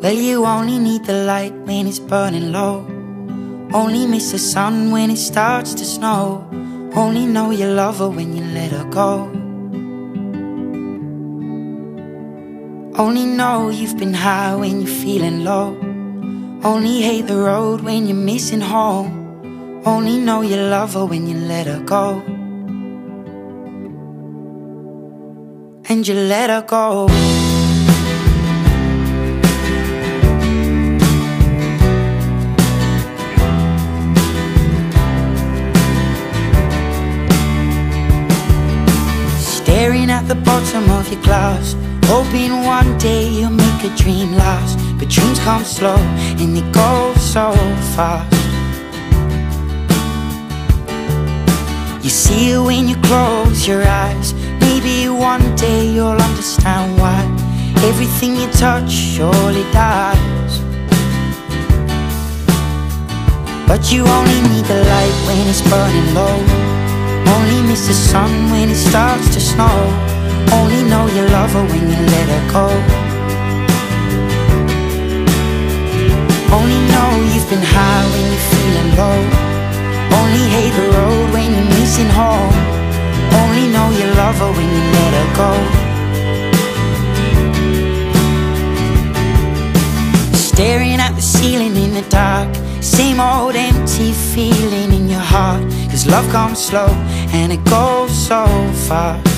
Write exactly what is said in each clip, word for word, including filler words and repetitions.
Well, you only need the light when it's burning low. Only miss the sun when it starts to snow. Only know you love her when you let her go. Only know you've been high when you're feeling low. Only hate the road when you're missing home. Only know you love her when you let her go. And you let her go. Staring at the bottom of your glass, hoping one day you'll make a dream last. But dreams come slow and they go so fast. You see it when you close your eyes. Maybe one day you'll understand why everything you touch surely dies. But you only need the light when it's burning low. Only miss the sun when it starts to snow. Only know you love her when you let her go. Only know you've been high when you're feeling low. Only hate the road when you're missing home. Only know you love her when you let her go. Staring at the ceiling in the dark, same old empty feeling in your heart. Cause love comes slow and it goes so fast.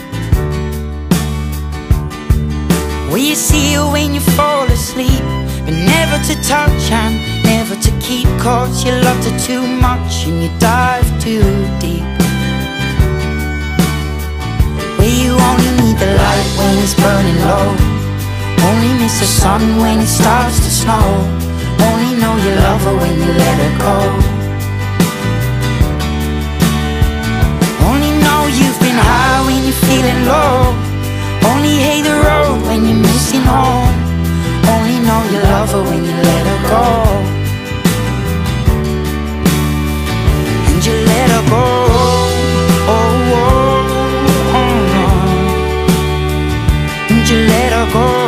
Well, you see it when you fall asleep, but never to touch and never to keep. Cause you loved her too much and you dive too deep. Well, you only need the light when it's burning low. Only miss the sun when it starts to snow. Only know you love her when you let her go. Only know you've been high when you're feeling low. Only hate the road when you're missing home. Only know you love her when you let her go. And you let her go. Oh, oh, oh, oh. And you let her go.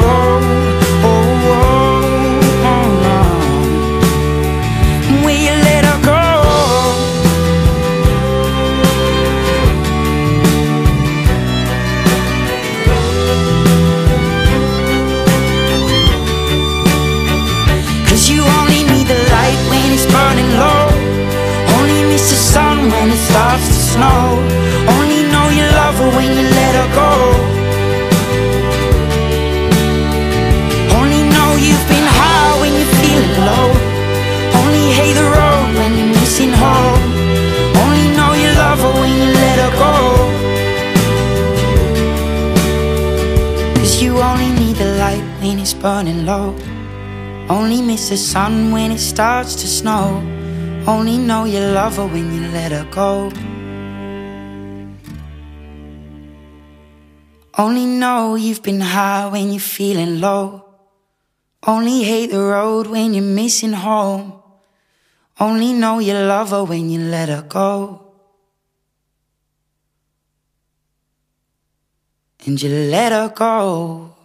When it starts to snow, only know you love her when you let her go. Only know you've been high when you're feeling low. Only hate the road when you're missing home. Only know you love her when you let her go. Cause you only need the light when it's burning low. Only miss the sun when it starts to snow. Only know you love her when you let her go. Only know you've been high when you're feeling low. Only hate the road when you're missing home. Only know you love her when you let her go. And you let her go.